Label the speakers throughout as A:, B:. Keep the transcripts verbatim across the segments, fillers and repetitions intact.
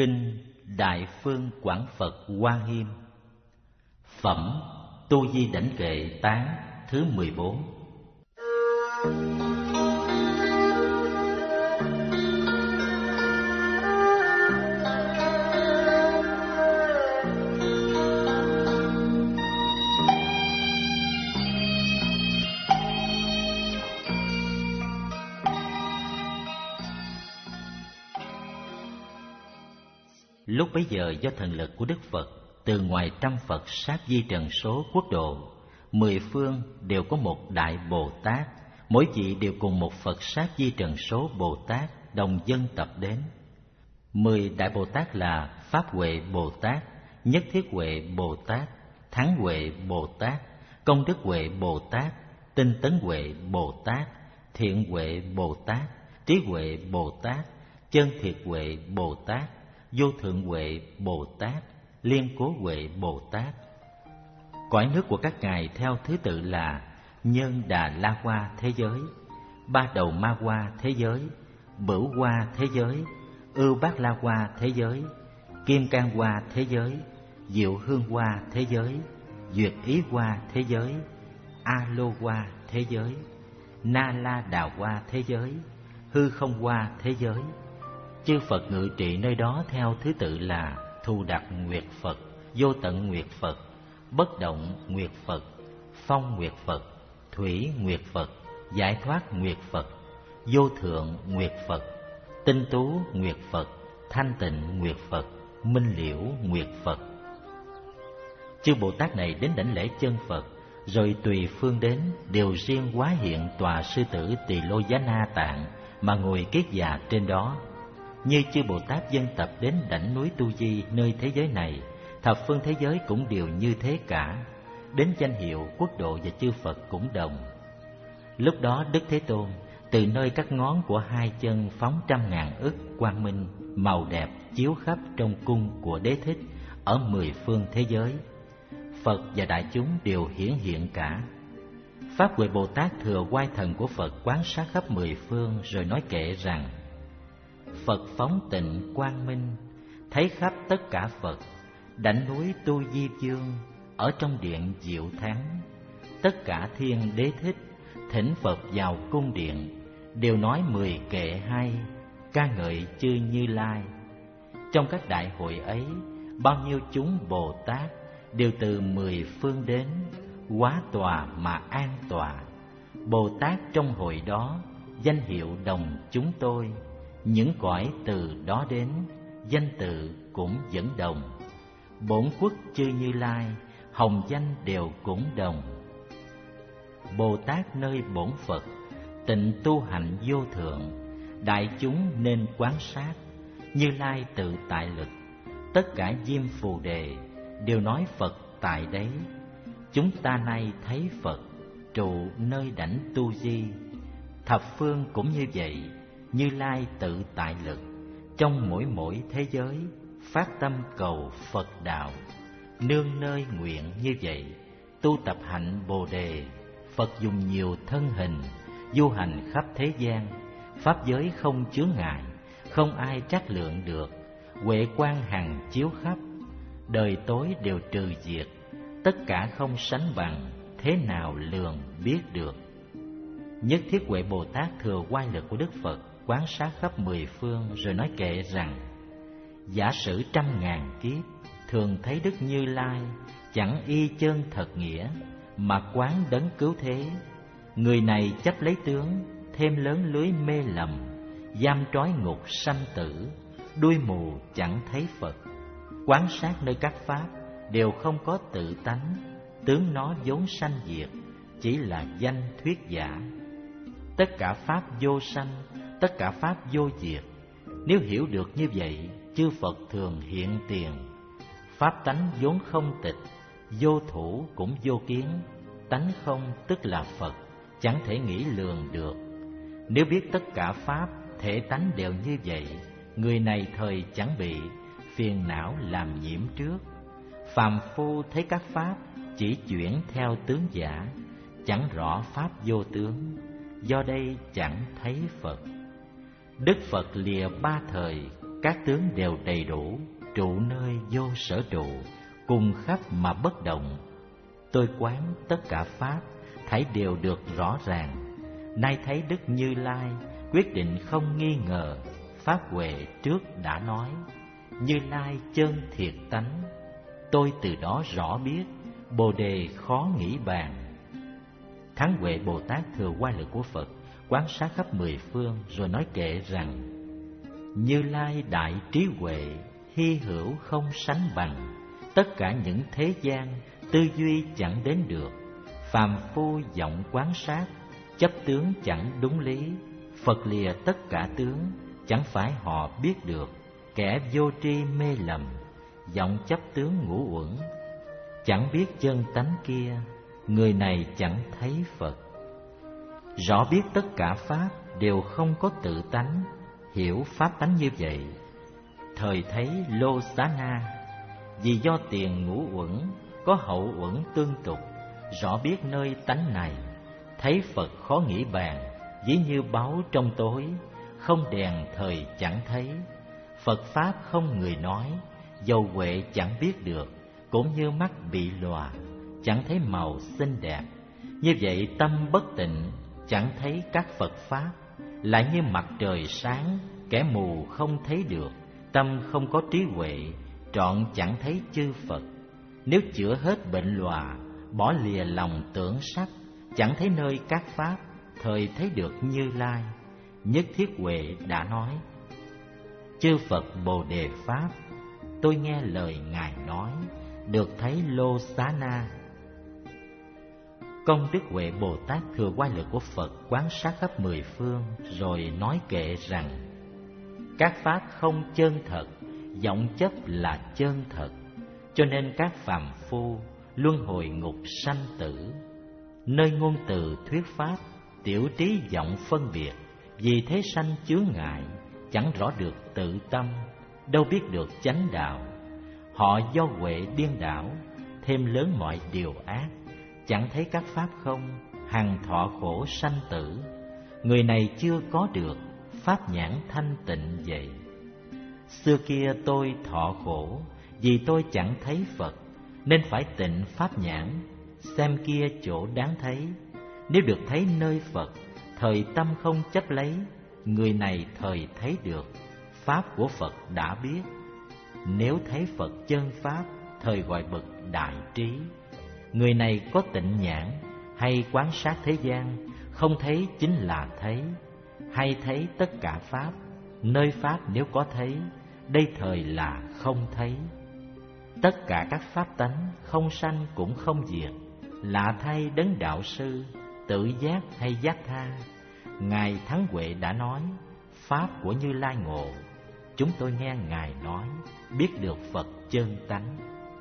A: Kinh Đại Phương Quảng Phật Hoa Nghiêm. Phẩm Tu Di Đảnh Kệ Tán thứ mười bốn. Lúc bấy giờ do thần lực của Đức Phật, từ ngoài trăm Phật sát di trần số quốc độ, mười phương đều có một Đại Bồ Tát, mỗi vị đều cùng một Phật sát di trần số Bồ Tát đồng dân tập đến. Mười Đại Bồ Tát là Pháp Huệ Bồ Tát, Nhất Thiết Huệ Bồ Tát, Thắng Huệ Bồ Tát, Công Đức Huệ Bồ Tát, Tinh Tấn Huệ Bồ Tát, Thiện Huệ Bồ Tát, Trí Huệ Bồ Tát, Chân Thiệt Huệ Bồ Tát, Vô Thượng Huệ Bồ Tát, Liên Cố Huệ Bồ Tát. Cõi nước của các ngài theo thứ tự là Nhân Đà La Hoa thế giới, Ba Đầu Ma Hoa thế giới, Bửu Hoa thế giới, Ưu Bát La Hoa thế giới, Kim Cang Hoa thế giới, Diệu Hương Hoa thế giới, Duyệt Ý Hoa thế giới, A Lô Hoa thế giới, Na La Đà Hoa thế giới, Hư Không Hoa thế giới. Chư Phật ngự trị nơi đó theo thứ tự là Thù Đặc Nguyệt Phật, Vô Tận Nguyệt Phật, Bất Động Nguyệt Phật, Phong Nguyệt Phật, Thủy Nguyệt Phật, Giải Thoát Nguyệt Phật, Vô Thượng Nguyệt Phật, Tinh Tú Nguyệt Phật, Thanh Tịnh Nguyệt Phật, Minh Liễu Nguyệt Phật. Chư Bồ Tát này đến đảnh lễ chân Phật, rồi tùy phương đến, đều riêng hóa hiện tòa sư tử Tỳ Lô Giá Na Tạng mà ngồi kiết già trên đó. Như chư Bồ Tát dân tập đến đảnh núi Tu Di nơi thế giới này, thập phương thế giới cũng đều như thế cả. Đến danh hiệu quốc độ và chư Phật cũng đồng. Lúc đó Đức Thế Tôn từ nơi các ngón của hai chân phóng trăm ngàn ức quang minh màu đẹp chiếu khắp trong cung của Đế Thích ở mười phương thế giới. Phật và đại chúng đều hiển hiện cả. Pháp Huệ Bồ Tát thừa oai thần của Phật quán sát khắp mười phương, rồi nói kệ rằng: Phật phóng tịnh quang minh, thấy khắp tất cả Phật, đảnh núi Tu Di Dương, ở trong điện Diệu Thắng. Tất cả thiên đế thích, thỉnh Phật vào cung điện, đều nói mười kệ hay, ca ngợi chư Như Lai. Trong các đại hội ấy, bao nhiêu chúng Bồ Tát đều từ mười phương đến, hóa tòa mà an tọa. Bồ Tát trong hội đó, danh hiệu đồng chúng tôi. Những cõi từ đó đến, danh tự cũng dẫn đồng. Bổn quốc chư Như Lai, hồng danh đều cũng đồng. Bồ Tát nơi bổn Phật, tịnh tu hạnh vô thượng. Đại chúng nên quán sát, Như Lai tự tại lực. Tất cả diêm phù đề, đều nói Phật tại đấy. Chúng ta nay thấy Phật, trụ nơi đảnh Tu Di. Thập phương cũng như vậy, Như Lai tự tại lực, trong mỗi mỗi thế giới, phát tâm cầu Phật đạo. Nương nơi nguyện như vậy, tu tập hạnh Bồ Đề. Phật dùng nhiều thân hình, du hành khắp thế gian. Pháp giới không chướng ngại, không ai trắc lượng được. Huệ quang hằng chiếu khắp, đời tối đều trừ diệt. Tất cả không sánh bằng, thế nào lường biết được. Nhất Thiết Huệ Bồ Tát thừa oai lực của Đức Phật, quán sát khắp mười phương, rồi nói kệ rằng: Giả sử trăm ngàn kiếp, thường thấy Đức Như Lai, chẳng y chân thật nghĩa, mà quán đấng cứu thế. Người này chấp lấy tướng, thêm lớn lưới mê lầm, giam trói ngục sanh tử, đuôi mù chẳng thấy Phật. Quán sát nơi các pháp, đều không có tự tánh, tướng nó vốn sanh diệt, chỉ là danh thuyết giả. Tất cả pháp vô sanh, tất cả pháp vô diệt. Nếu hiểu được như vậy, chư Phật thường hiện tiền. Pháp tánh vốn không tịch, vô thủ cũng vô kiến. Tánh không tức là Phật, chẳng thể nghĩ lường được. Nếu biết tất cả pháp, thể tánh đều như vậy, người này thời chẳng bị phiền não làm nhiễm trước. Phàm phu thấy các pháp, chỉ chuyển theo tướng giả, chẳng rõ pháp vô tướng, do đây chẳng thấy Phật. Đức Phật lìa ba thời, các tướng đều đầy đủ, trụ nơi vô sở trụ, cùng khắp mà bất động. Tôi quán tất cả pháp, thảy đều được rõ ràng. Nay thấy Đức Như Lai, quyết định không nghi ngờ. Pháp Huệ trước đã nói, Như Lai chân thiệt tánh. Tôi từ đó rõ biết, Bồ đề khó nghĩ bàn. Thắng Huệ Bồ Tát thừa oai lực của Phật, quan sát khắp mười phương rồi nói kệ rằng: Như Lai đại trí huệ, hy hữu không sánh bằng. Tất cả những thế gian, tư duy chẳng đến được. Phàm phu vọng quán sát, chấp tướng chẳng đúng lý. Phật lìa tất cả tướng, chẳng phải họ biết được. Kẻ vô tri mê lầm, vọng chấp tướng ngũ uẩn. Chẳng biết chân tánh kia, người này chẳng thấy Phật. Rõ biết tất cả pháp đều không có tự tánh, hiểu pháp tánh như vậy. Thời thấy Lô Xá Na, vì do tiền ngũ uẩn có hậu uẩn tương tục, rõ biết nơi tánh này. Thấy Phật khó nghĩ bàn, ví như báu trong tối, không đèn thời chẳng thấy. Phật pháp không người nói, dầu huệ chẳng biết được. Cũng như mắt bị lòa, chẳng thấy màu xinh đẹp. Như vậy tâm bất tịnh, chẳng thấy các Phật pháp. Lại như mặt trời sáng, kẻ mù không thấy được. Tâm không có trí huệ, trọn chẳng thấy chư Phật. Nếu chữa hết bệnh lòa, bỏ lìa lòng tưởng sắc, chẳng thấy nơi các pháp, thời thấy được Như Lai. Nhất thiết huệ đã nói, chư Phật Bồ Đề Pháp, tôi nghe lời Ngài nói, được thấy Lô Xá Na. Công đức Huệ Bồ Tát thừa oai lực của Phật, quán sát khắp mười phương rồi nói kệ rằng: các pháp không chân thật, vọng chấp là chân thật. Cho nên các phàm phu luân hồi ngục sanh tử. Nơi ngôn từ thuyết pháp, tiểu trí vọng phân biệt. Vì thế sanh chướng ngại, chẳng rõ được tự tâm, đâu biết được chánh đạo. Họ do huệ điên đảo, thêm lớn mọi điều ác. Chẳng thấy các pháp không, hằng thọ khổ sanh tử. Người này chưa có được pháp nhãn thanh tịnh vậy. Xưa kia tôi thọ khổ, vì tôi chẳng thấy Phật, nên phải tịnh pháp nhãn, xem kia chỗ đáng thấy. Nếu được thấy nơi Phật, thời tâm không chấp lấy. Người này thời thấy được pháp của Phật đã biết. Nếu thấy Phật chân pháp, thời gọi bậc đại trí. Người này có tịnh nhãn, hay quán sát thế gian, không thấy chính là thấy. Hay thấy tất cả pháp, nơi pháp nếu có thấy, đây thời là không thấy. Tất cả các pháp tánh, không sanh cũng không diệt. Lạ thay đấng đạo sư, tự giác hay giác tha. Ngài Thắng Huệ đã nói, pháp của Như Lai ngộ. Chúng tôi nghe Ngài nói, biết được Phật chân tánh.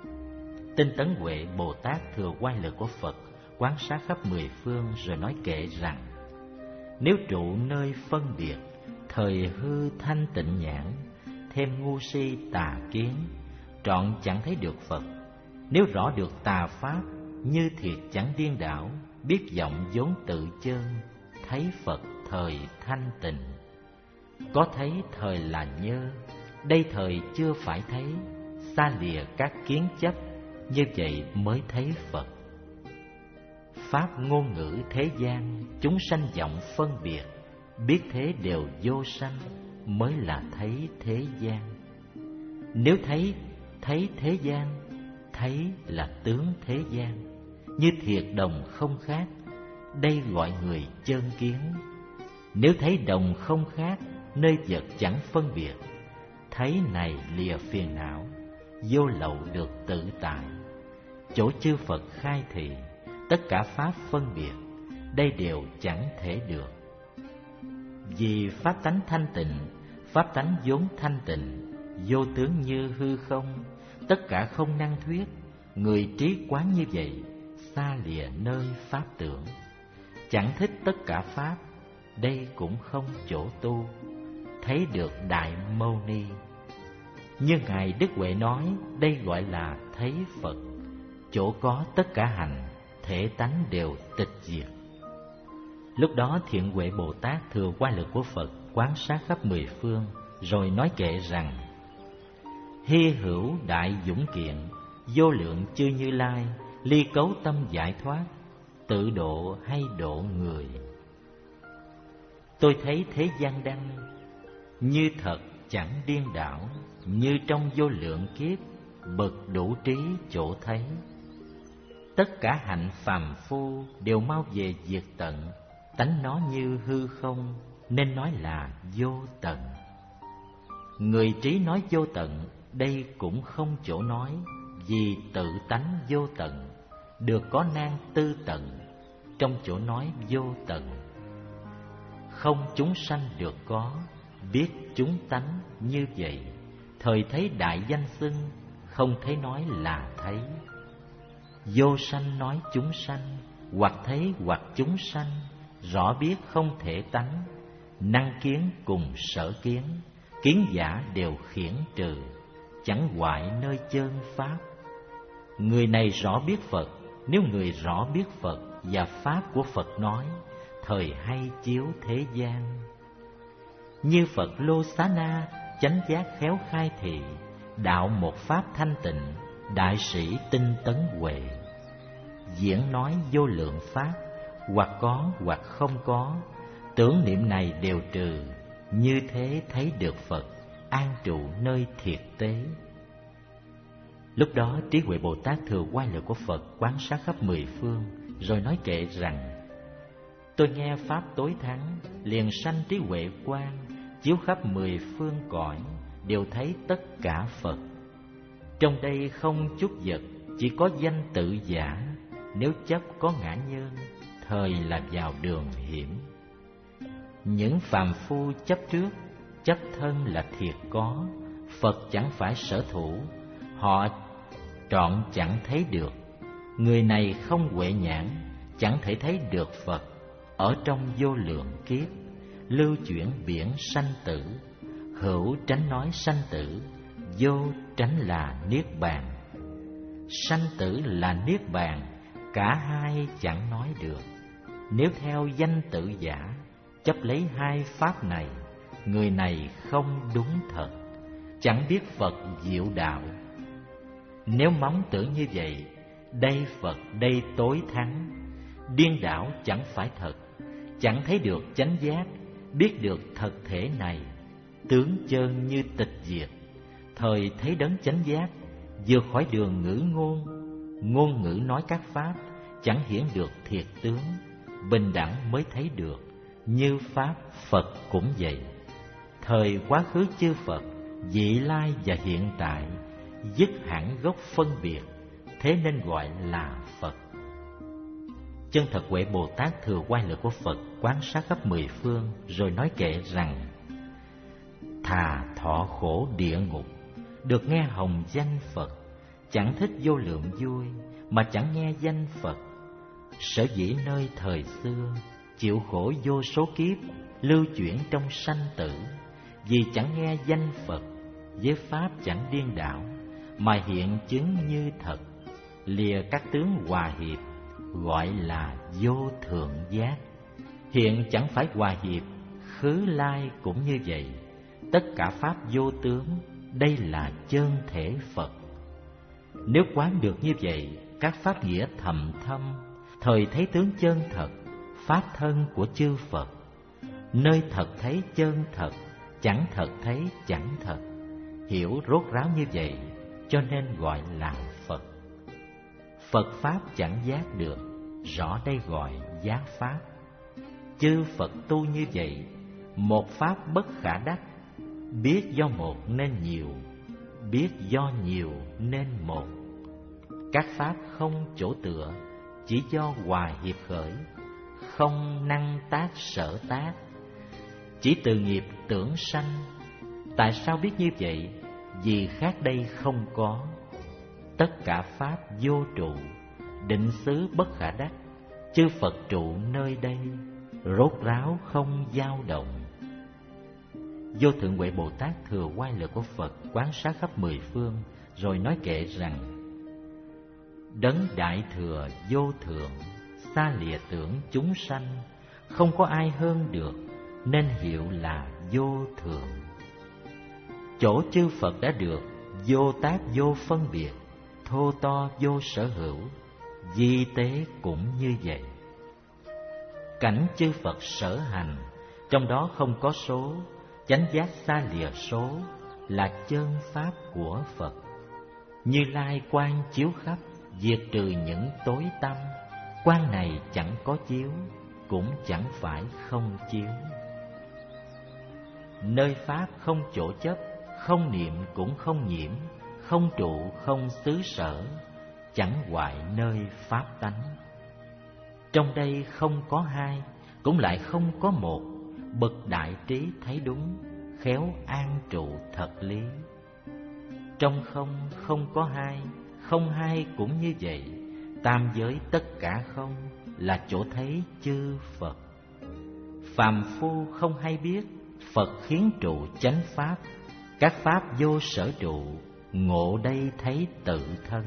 A: Tinh tấn Huệ Bồ Tát thừa oai lực của Phật, quán sát khắp mười phương rồi nói kệ rằng: nếu trụ nơi phân biệt, thời hư thanh tịnh nhãn, thêm ngu si tà kiến, trọn chẳng thấy được Phật. Nếu rõ được tà pháp, như thiệt chẳng điên đảo, biết vọng vốn tự chân, thấy Phật thời thanh tịnh. Có thấy thời là nhơ, đây thời chưa phải thấy. Xa lìa các kiến chấp, như vậy mới thấy Phật. Pháp ngôn ngữ thế gian, chúng sanh vọng phân biệt. Biết thế đều vô sanh, mới là thấy thế gian. Nếu thấy, thấy thế gian, thấy là tướng thế gian. Như thiệt đồng không khác, đây gọi người chân kiến. Nếu thấy đồng không khác, nơi vật chẳng phân biệt. Thấy này lìa phiền não, vô lậu được tự tại. Chỗ chư Phật khai thị, tất cả pháp phân biệt, đây đều chẳng thể được. Vì pháp tánh thanh tịnh, pháp tánh vốn thanh tịnh, vô tướng như hư không, tất cả không năng thuyết. Người trí quán như vậy, xa lìa nơi pháp tưởng. Chẳng thích tất cả pháp, đây cũng không chỗ tu, thấy được Đại Mâu Ni. Như Ngài Đức Huệ nói, đây gọi là thấy Phật. Chỗ có tất cả hành, thể tánh đều tịch diệt. Lúc đó Thiện Huệ Bồ Tát thừa oai lực của Phật, quán sát khắp mười phương, rồi nói kệ rằng: hy hữu đại dũng kiện, vô lượng chư Như Lai, ly cấu tâm giải thoát, tự độ hay độ người. Tôi thấy thế gian đăng, như thật chẳng điên đảo, như trong vô lượng kiếp, bậc đủ trí chỗ thấy. Tất cả hạnh phàm phu đều mau về diệt tận, tánh nó như hư không, nên nói là vô tận. Người trí nói vô tận, đây cũng không chỗ nói, vì tự tánh vô tận, được có nan tư tận, trong chỗ nói vô tận. Không chúng sanh được có, biết chúng tánh như vậy, thời thấy đại danh xưng, không thấy nói là thấy. Vô sanh nói chúng sanh, hoặc thấy hoặc chúng sanh, rõ biết không thể tánh, năng kiến cùng sở kiến, kiến giả đều khiển trừ, chẳng hoại nơi chơn pháp. Người này rõ biết Phật, nếu người rõ biết Phật và pháp của Phật nói, thời hay chiếu thế gian. Như Phật Lô Xá Na, chánh giác khéo khai thị, đạo một pháp thanh tịnh, đại sĩ tinh tấn huệ. Diễn nói vô lượng pháp, hoặc có hoặc không có, tưởng niệm này đều trừ, như thế thấy được Phật, an trụ nơi thiệt tế. Lúc đó trí huệ Bồ Tát thừa quay lời của Phật quán sát khắp mười phương, rồi nói kệ rằng: tôi nghe pháp tối thắng, liền sanh trí huệ quang, chiếu khắp mười phương cõi, đều thấy tất cả Phật. Trong đây không chút vật, chỉ có danh tự giả, nếu chấp có ngã nhân, thời là vào đường hiểm. Những phàm phu chấp trước, chấp thân là thiệt có, Phật chẳng phải sở thủ, họ trọn chẳng thấy được. Người này không huệ nhãn, chẳng thể thấy được Phật. Ở trong vô lượng kiếp, lưu chuyển biển sanh tử, hữu tránh nói sanh tử, vô tránh là niết bàn. Sanh tử là niết bàn, cả hai chẳng nói được. Nếu theo danh tự giả, chấp lấy hai pháp này, người này không đúng thật, chẳng biết Phật diệu đạo. Nếu móng tưởng như vậy, đây Phật đây tối thắng, điên đảo chẳng phải thật, chẳng thấy được chánh giác, biết được thật thể này, tướng chơn như tịch diệt. Thời thấy đấng chánh giác, vượt khỏi đường ngữ ngôn, ngôn ngữ nói các pháp, chẳng hiển được thiệt tướng, bình đẳng mới thấy được, như pháp Phật cũng vậy. Thời quá khứ chư Phật, vị lai và hiện tại, dứt hẳn gốc phân biệt, thế nên gọi là Phật. Chân thật huệ Bồ Tát thừa quay lời của Phật quán sát khắp mười phương, rồi nói kệ rằng: thà thọ khổ địa ngục, được nghe hồng danh Phật, chẳng thích vô lượng vui, mà chẳng nghe danh Phật. Sở dĩ nơi thời xưa, chịu khổ vô số kiếp, lưu chuyển trong sanh tử, vì chẳng nghe danh Phật, với pháp chẳng điên đảo, mà hiện chứng như thật, lìa các tướng hòa hiệp, gọi là vô thượng giác. Hiện chẳng phải hòa hiệp, khứ lai cũng như vậy. Tất cả pháp vô tướng, đây là chân thể Phật. Nếu quán được như vậy, các pháp nghĩa thầm thâm, thời thấy tướng chân thật, pháp thân của chư Phật. Nơi thật thấy chân thật, chẳng thật thấy chẳng thật. Hiểu rốt ráo như vậy, cho nên gọi là Phật. Phật pháp chẳng giác được, rõ đây gọi giác pháp. Chư Phật tu như vậy, một pháp bất khả đắc, biết do một nên nhiều, biết do nhiều nên một. Các pháp không chỗ tựa, chỉ do hòa hiệp khởi, không năng tác sở tác, chỉ từ nghiệp tưởng sanh. Tại sao biết như vậy? Vì khác đây không có. Tất cả pháp vô trụ, định xứ bất khả đắc, chư Phật trụ nơi đây, rốt ráo không dao động. Vô thượng huệ Bồ Tát thừa quay lời của Phật quán sát khắp mười phương, rồi nói kệ rằng: đấng đại thừa vô thượng, xa lìa tưởng chúng sanh, không có ai hơn được, nên hiệu là vô thượng. chỗ chư Phật đã được vô tác vô phân biệt, thô to vô sở hữu, di tế cũng như vậy. Cảnh chư Phật sở hành, trong đó không có số, chánh giác xa lìa số, là chân pháp của Phật. Như Lai quang chiếu khắp, diệt trừ những tối tăm. Quang này chẳng có chiếu, cũng chẳng phải không chiếu. Nơi pháp không chỗ chấp, không niệm cũng không nhiễm, không trụ không xứ sở, chẳng hoại nơi pháp tánh. Trong đây không có hai, cũng lại không có một, bậc đại trí thấy đúng, khéo an trụ thật lý. Trong không không có hai, không hai cũng như vậy. Tam giới tất cả không, là chỗ thấy chư Phật. Phàm phu không hay biết, Phật khiến trụ chánh pháp. Các pháp vô sở trụ, ngộ đây thấy tự thân.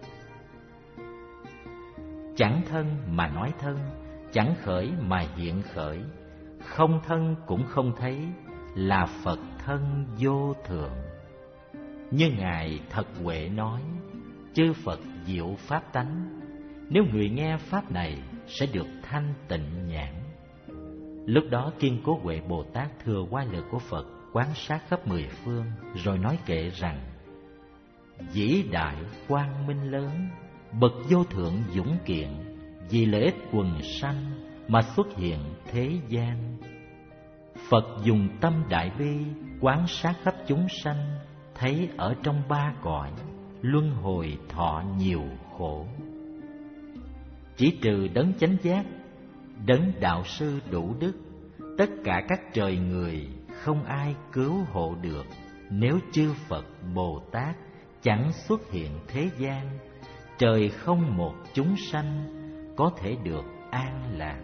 A: Chẳng thân mà nói thân, chẳng khởi mà hiện khởi, không thân cũng không thấy, là Phật thân vô thượng. Như Ngài Thật Huệ nói, chư Phật diệu pháp tánh, nếu người nghe pháp này sẽ được thanh tịnh nhãn. Lúc đó Kiên Cố Huệ Bồ Tát thừa qua lời của Phật, quan sát khắp mười phương, rồi nói kệ rằng: vĩ đại quang minh lớn, bậc vô thượng dũng kiện, vì lợi ích quần sanh mà xuất hiện thế gian. Phật dùng tâm đại bi quán sát khắp chúng sanh, thấy ở trong ba cõi luân hồi thọ nhiều khổ. Chỉ trừ đấng chánh giác, đấng đạo sư đủ đức, tất cả các trời người không ai cứu hộ được, nếu chư Phật Bồ Tát chẳng xuất hiện thế gian. Trời không một chúng sanh có thể được an lạc.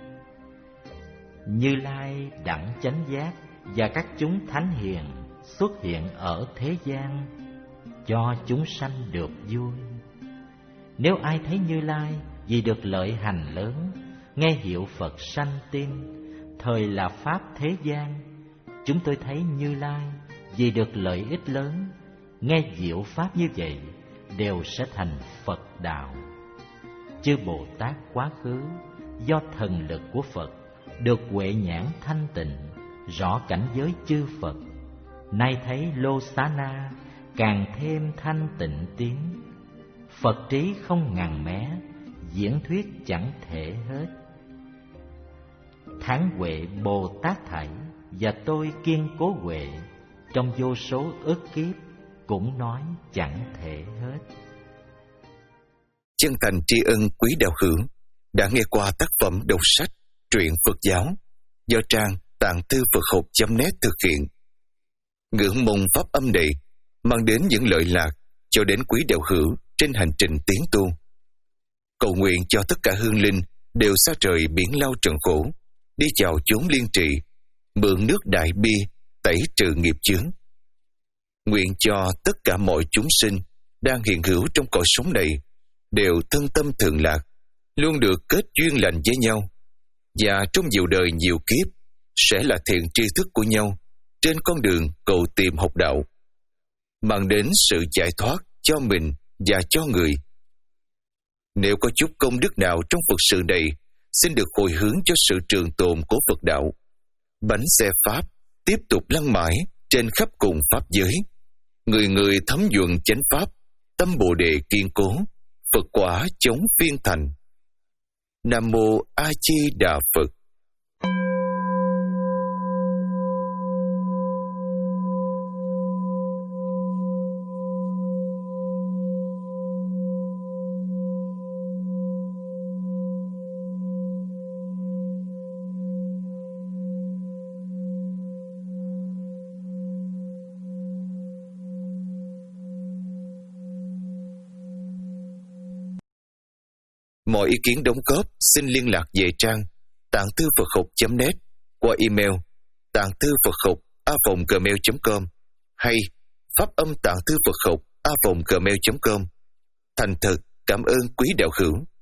A: Như Lai đẳng chánh giác và các chúng thánh hiền xuất hiện ở thế gian, cho chúng sanh được vui. Nếu ai thấy Như Lai vì được lợi hành lớn, nghe hiệu Phật sanh tin, thời là pháp thế gian. Chúng tôi thấy Như Lai vì được lợi ích lớn, nghe diệu pháp như vậy, đều sẽ thành Phật đạo. Chư Bồ Tát quá khứ do thần lực của Phật được huệ nhãn thanh tịnh, rõ cảnh giới chư Phật. Nay thấy Lô Xá Na càng thêm thanh tịnh tiến. Phật trí không ngàn mé, diễn thuyết chẳng thể hết. Thắng Huệ Bồ Tát thảy và tôi Kiên Cố Huệ, trong vô số ức kiếp cũng nói chẳng thể hết.
B: Chân thành tri ân quý đạo hữu đã nghe qua tác phẩm đọc sách Truyện Phật giáo do trang tạng thư Phật học chấm net thực hiện. Ngưỡng mong pháp âm này mang đến những lợi lạc cho đến quý đạo hữu trên hành trình tiến tu. Cầu nguyện cho tất cả hương linh đều xa trời biển lao trần khổ, đi vào chốn liên trị, mượn nước đại bi tẩy trừ nghiệp chướng. Nguyện cho tất cả mọi chúng sinh đang hiện hữu trong cõi sống này đều thân tâm thường lạc, luôn được kết duyên lành với nhau, và trong nhiều đời nhiều kiếp sẽ là thiện tri thức của nhau trên con đường cầu tìm học đạo, mang đến sự giải thoát cho mình và cho người. Nếu có chút công đức nào trong Phật sự này, xin được hồi hướng cho sự trường tồn của Phật đạo. Bánh xe Pháp tiếp tục lăn mãi trên khắp cùng Pháp giới. Người người thấm nhuần chánh Pháp, tâm Bồ Đề kiên cố, Phật quả chống phiên thành. Nam Mô A Di Đà Phật. Mọi ý kiến đóng góp xin liên lạc về trang tạng thư Phật học chấm net qua email tạng thư Phật học a vòng gmail chấm com hay pháp âm tạng thư Phật học a vòng gmail chấm com. Thành thật cảm ơn quý đạo hữu.